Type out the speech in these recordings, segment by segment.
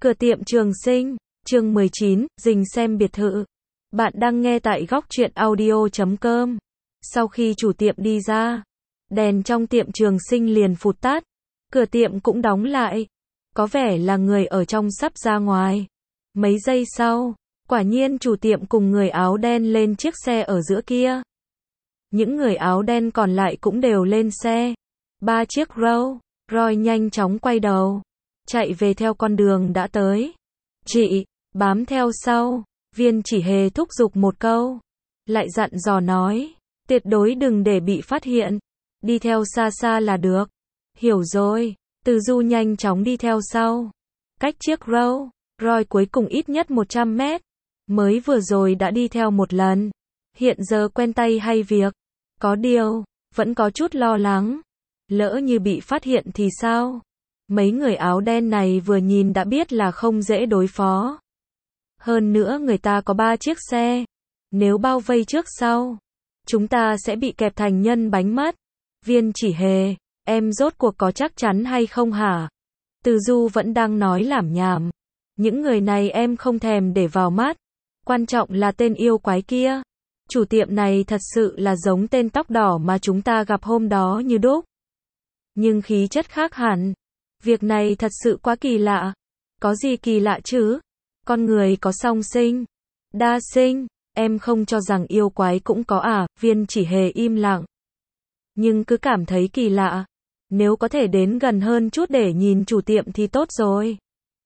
Cửa tiệm Trường Sinh, chương 19, dình xem biệt thự. Bạn đang nghe tại góc truyện audio.com. Sau khi chủ tiệm đi ra, đèn trong tiệm Trường Sinh liền phụt tắt. Cửa tiệm cũng đóng lại. Có vẻ là người ở trong sắp ra ngoài. Mấy giây sau, quả nhiên chủ tiệm cùng người áo đen lên chiếc xe ở giữa kia. Những người áo đen còn lại cũng đều lên xe. 3 chiếc Rolls Royce nhanh chóng quay đầu, chạy về theo con đường đã tới. Chị, bám theo sau, Viên Chỉ Hề thúc giục một câu. Lại dặn dò nói, tuyệt đối đừng để bị phát hiện. Đi theo xa xa là được. Hiểu rồi, Từ Du nhanh chóng đi theo sau. Cách chiếc Rolls Royce cuối cùng ít nhất 100 mét. Mới vừa rồi đã đi theo một lần. Hiện giờ quen tay hay việc. Có điều, vẫn có chút lo lắng. Lỡ như bị phát hiện thì sao? Mấy người áo đen này vừa nhìn đã biết là không dễ đối phó. Hơn nữa người ta có 3 chiếc xe. Nếu bao vây trước sau, chúng ta sẽ bị kẹp thành nhân bánh mất. Viên Chỉ Hề, em rốt cuộc có chắc chắn hay không hả? Từ Du vẫn đang nói lảm nhảm. Những người này em không thèm để vào mắt. Quan trọng là tên yêu quái kia. Chủ tiệm này thật sự là giống tên tóc đỏ mà chúng ta gặp hôm đó như đúc. Nhưng khí chất khác hẳn. Việc này thật sự quá kỳ lạ. Có gì kỳ lạ chứ? Con người có song sinh, đa sinh, em không cho rằng yêu quái cũng có à? Viên Chỉ Hề im lặng. Nhưng cứ cảm thấy kỳ lạ. Nếu có thể đến gần hơn chút để nhìn chủ tiệm thì tốt rồi.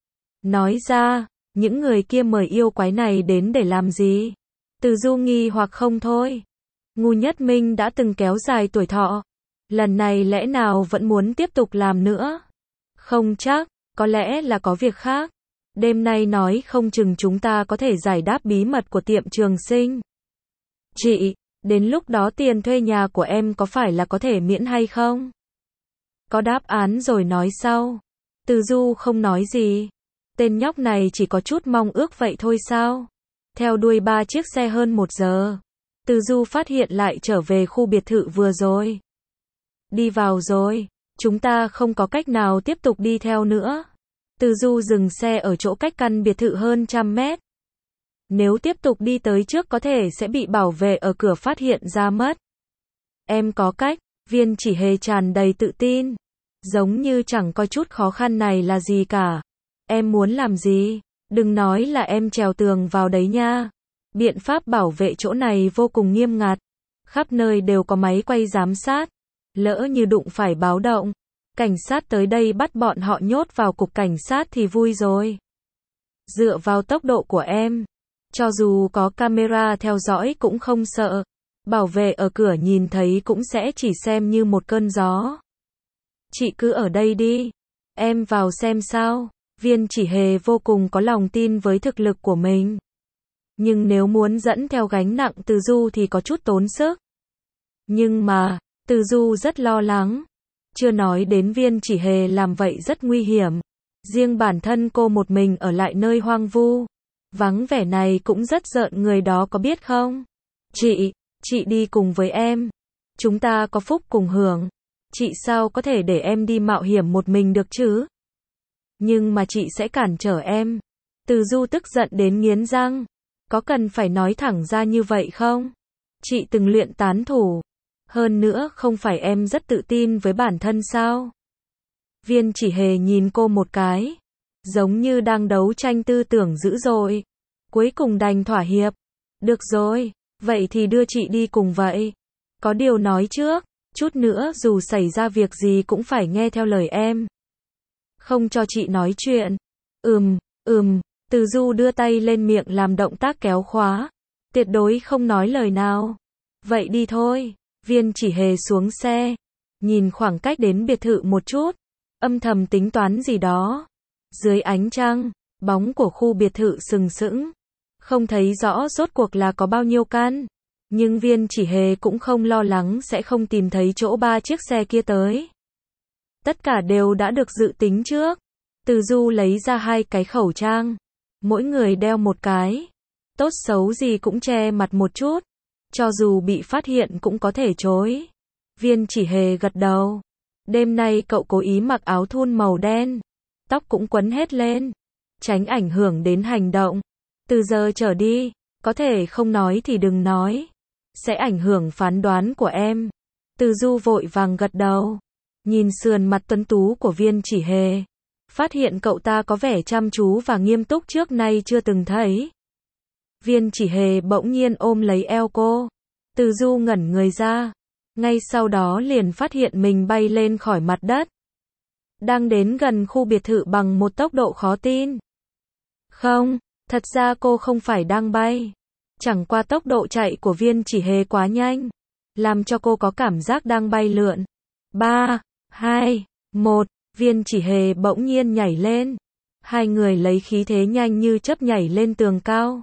Nói ra, những người kia mời yêu quái này đến để làm gì? Từ Du nghi hoặc không thôi. Ngu Nhất Minh đã từng kéo dài tuổi thọ. Lần này lẽ nào vẫn muốn tiếp tục làm nữa? Không chắc, có lẽ là có việc khác. Đêm nay nói không chừng chúng ta có thể giải đáp bí mật của tiệm Trường Sinh. Chị, đến lúc đó tiền thuê nhà của em có phải là có thể miễn hay không? Có đáp án rồi nói sau. Từ Du không nói gì. Tên nhóc này chỉ có chút mong ước vậy thôi sao? Theo đuôi 3 chiếc xe hơn 1 giờ. Từ Du phát hiện lại trở về khu biệt thự vừa rồi. Đi vào rồi, chúng ta không có cách nào tiếp tục đi theo nữa. Từ Du dừng xe ở chỗ cách căn biệt thự hơn 100 mét. Nếu tiếp tục đi tới trước có thể sẽ bị bảo vệ ở cửa phát hiện ra mất. Em có cách, Viên Chỉ Hề tràn đầy tự tin. Giống như chẳng có chút khó khăn này là gì cả. Em muốn làm gì? Đừng nói là em trèo tường vào đấy nha. Biện pháp bảo vệ chỗ này vô cùng nghiêm ngặt. Khắp nơi đều có máy quay giám sát. Lỡ như đụng phải báo động, cảnh sát tới đây bắt bọn họ nhốt vào cục cảnh sát thì vui rồi. Dựa vào tốc độ của em, cho dù có camera theo dõi cũng không sợ. Bảo vệ ở cửa nhìn thấy cũng sẽ chỉ xem như một cơn gió. Chị cứ ở đây đi. Em vào xem sao. Viên Chỉ Hề vô cùng có lòng tin với thực lực của mình. Nhưng nếu muốn dẫn theo gánh nặng Từ Du thì có chút tốn sức. Nhưng mà, Từ Du rất lo lắng. Chưa nói đến Viên Chỉ Hề làm vậy rất nguy hiểm. Riêng bản thân cô một mình ở lại nơi hoang vu. Vắng vẻ này cũng rất rợn người đó có biết không? Chị đi cùng với em. Chúng ta có phúc cùng hưởng. Chị sao có thể để em đi mạo hiểm một mình được chứ? Nhưng mà chị sẽ cản trở em. Từ Du tức giận đến nghiến răng. Có cần phải nói thẳng ra như vậy không? Chị từng luyện tán thủ. Hơn nữa không phải em rất tự tin với bản thân sao? Viên Chỉ Hề nhìn cô một cái. Giống như đang đấu tranh tư tưởng dữ dội. Cuối cùng đành thỏa hiệp. Được rồi, vậy thì đưa chị đi cùng vậy. Có điều nói trước, chút nữa dù xảy ra việc gì cũng phải nghe theo lời em. Không cho chị nói chuyện. Từ Du đưa tay lên miệng làm động tác kéo khóa. Tuyệt đối không nói lời nào. Vậy đi thôi. Viên Chỉ Hề xuống xe. Nhìn khoảng cách đến biệt thự một chút. Âm thầm tính toán gì đó. Dưới ánh trăng, bóng của khu biệt thự sừng sững. Không thấy rõ rốt cuộc là có bao nhiêu căn. Nhưng Viên Chỉ Hề cũng không lo lắng sẽ không tìm thấy chỗ 3 chiếc xe kia tới. Tất cả đều đã được dự tính trước. Từ Du lấy ra 2 cái khẩu trang. Mỗi người đeo một cái. Tốt xấu gì cũng che mặt một chút. Cho dù bị phát hiện cũng có thể chối. Viên Chỉ Hề gật đầu. Đêm nay cậu cố ý mặc áo thun màu đen. Tóc cũng quấn hết lên. tránh ảnh hưởng đến hành động. Từ giờ trở đi, có thể không nói thì đừng nói, sẽ ảnh hưởng phán đoán của em. Từ Du vội vàng gật đầu, nhìn sườn mặt tuấn tú của Viên Chỉ Hề, phát hiện cậu ta có vẻ chăm chú và nghiêm túc trước nay chưa từng thấy. Viên Chỉ Hề bỗng nhiên ôm lấy eo cô. Từ Du ngẩn người ra, ngay sau đó liền phát hiện mình bay lên khỏi mặt đất, đang đến gần khu biệt thự bằng một tốc độ khó tin. Không, thật ra cô không phải đang bay, chẳng qua tốc độ chạy của Viên Chỉ Hề quá nhanh, làm cho cô có cảm giác đang bay lượn. 3, 2, 1, Viên Chỉ Hề bỗng nhiên nhảy lên. Hai người lấy khí thế nhanh như chớp nhảy lên tường cao.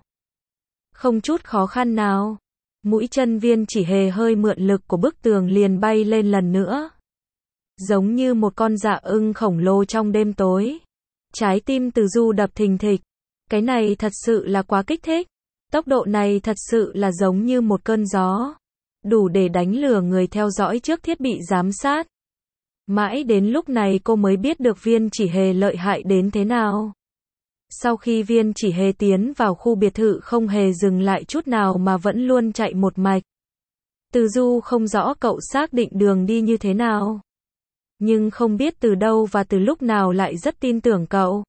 Không chút khó khăn nào, mũi chân Viên Chỉ Hề hơi mượn lực của bức tường liền bay lên lần nữa. Giống như một con dạ ưng khổng lồ trong đêm tối. Trái tim Từ Du đập thình thịch. Cái này thật sự là quá kích thích. Tốc độ này thật sự là giống như một cơn gió, đủ để đánh lừa người theo dõi trước thiết bị giám sát. Mãi đến lúc này cô mới biết được Viên Chỉ Hề lợi hại đến thế nào. Sau khi Viên Chỉ Hề tiến vào khu biệt thự không hề dừng lại chút nào mà vẫn luôn chạy một mạch. Từ Du không rõ cậu xác định đường đi như thế nào, nhưng không biết từ đâu và từ lúc nào lại rất tin tưởng cậu.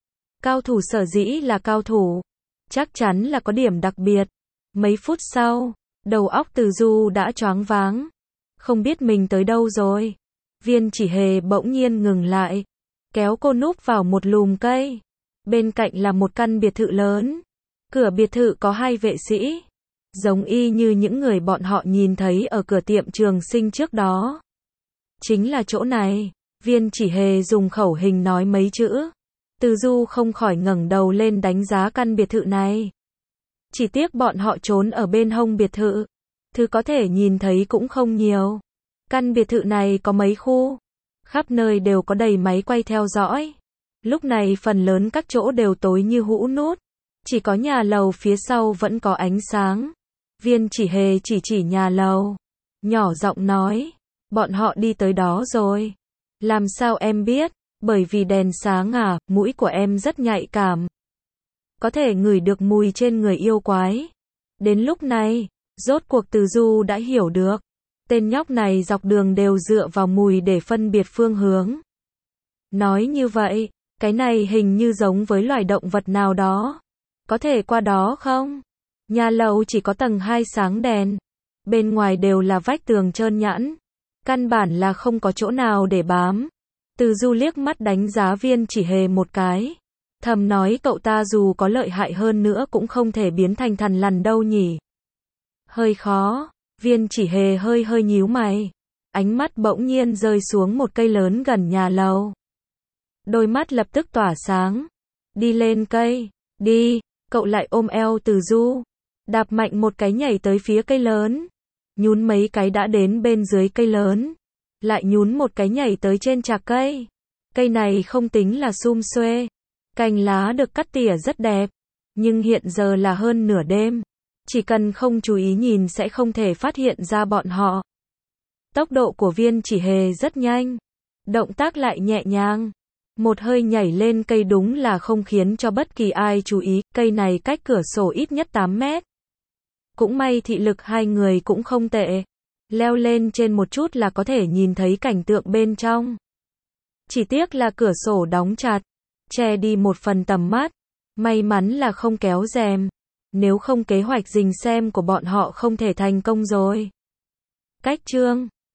Cao thủ sở dĩ là cao thủ, chắc chắn là có điểm đặc biệt. Mấy phút sau, đầu óc Từ Du đã choáng váng, không biết mình tới đâu rồi. Viên Chỉ Hề bỗng nhiên ngừng lại, kéo cô núp vào một lùm cây. Bên cạnh là một căn biệt thự lớn. Cửa biệt thự có hai vệ sĩ, giống y như những người bọn họ nhìn thấy ở cửa tiệm Trường Sinh trước đó. Chính là chỗ này. Viên Chỉ Hề dùng khẩu hình nói mấy chữ. Từ Du không khỏi ngẩng đầu lên đánh giá căn biệt thự này. Chỉ tiếc bọn họ trốn ở bên hông biệt thự, thứ có thể nhìn thấy cũng không nhiều. Căn biệt thự này có mấy khu, khắp nơi đều có đầy máy quay theo dõi. Lúc này phần lớn các chỗ đều tối như hũ nút, chỉ có nhà lầu phía sau vẫn có ánh sáng. Viên Chỉ Hề chỉ nhà lầu, nhỏ giọng nói, bọn họ đi tới đó rồi. Làm sao em biết? Bởi vì đèn sáng à, mũi của em rất nhạy cảm, có thể ngửi được mùi trên người yêu quái. Đến lúc này, rốt cuộc Từ Du đã hiểu được, tên nhóc này dọc đường đều dựa vào mùi để phân biệt phương hướng. Nói như vậy, cái này hình như giống với loài động vật nào đó. Có thể qua đó không? Nhà lầu chỉ có tầng 2 sáng đèn, bên ngoài đều là vách tường trơn nhẵn, căn bản là không có chỗ nào để bám. Từ Du liếc mắt đánh giá Viên Chỉ Hề một cái, thầm nói cậu ta dù có lợi hại hơn nữa cũng không thể biến thành thằn lằn đâu nhỉ. Hơi khó. Viên Chỉ Hề hơi nhíu mày, ánh mắt bỗng nhiên rơi xuống một cây lớn gần nhà lầu. Đôi mắt lập tức tỏa sáng. Đi lên cây, đi. Cậu lại ôm eo Từ Du, đạp mạnh một cái nhảy tới phía cây lớn, nhún mấy cái đã đến bên dưới cây lớn, lại nhún một cái nhảy tới trên trạc cây. Cây này không tính là sum xuê, cành lá được cắt tỉa rất đẹp, nhưng hiện giờ là hơn nửa đêm, chỉ cần không chú ý nhìn sẽ không thể phát hiện ra bọn họ. Tốc độ của Viên Chỉ Hề rất nhanh, động tác lại nhẹ nhàng. Một hơi nhảy lên cây đúng là không khiến cho bất kỳ ai chú ý, cây này cách cửa sổ ít nhất 8 mét. Cũng may thị lực hai người cũng không tệ, leo lên trên một chút là có thể nhìn thấy cảnh tượng bên trong. Chỉ tiếc là cửa sổ đóng chặt, che đi một phần tầm mắt, may mắn là không kéo rèm, nếu không kế hoạch rình xem của bọn họ không thể thành công rồi. Cách chương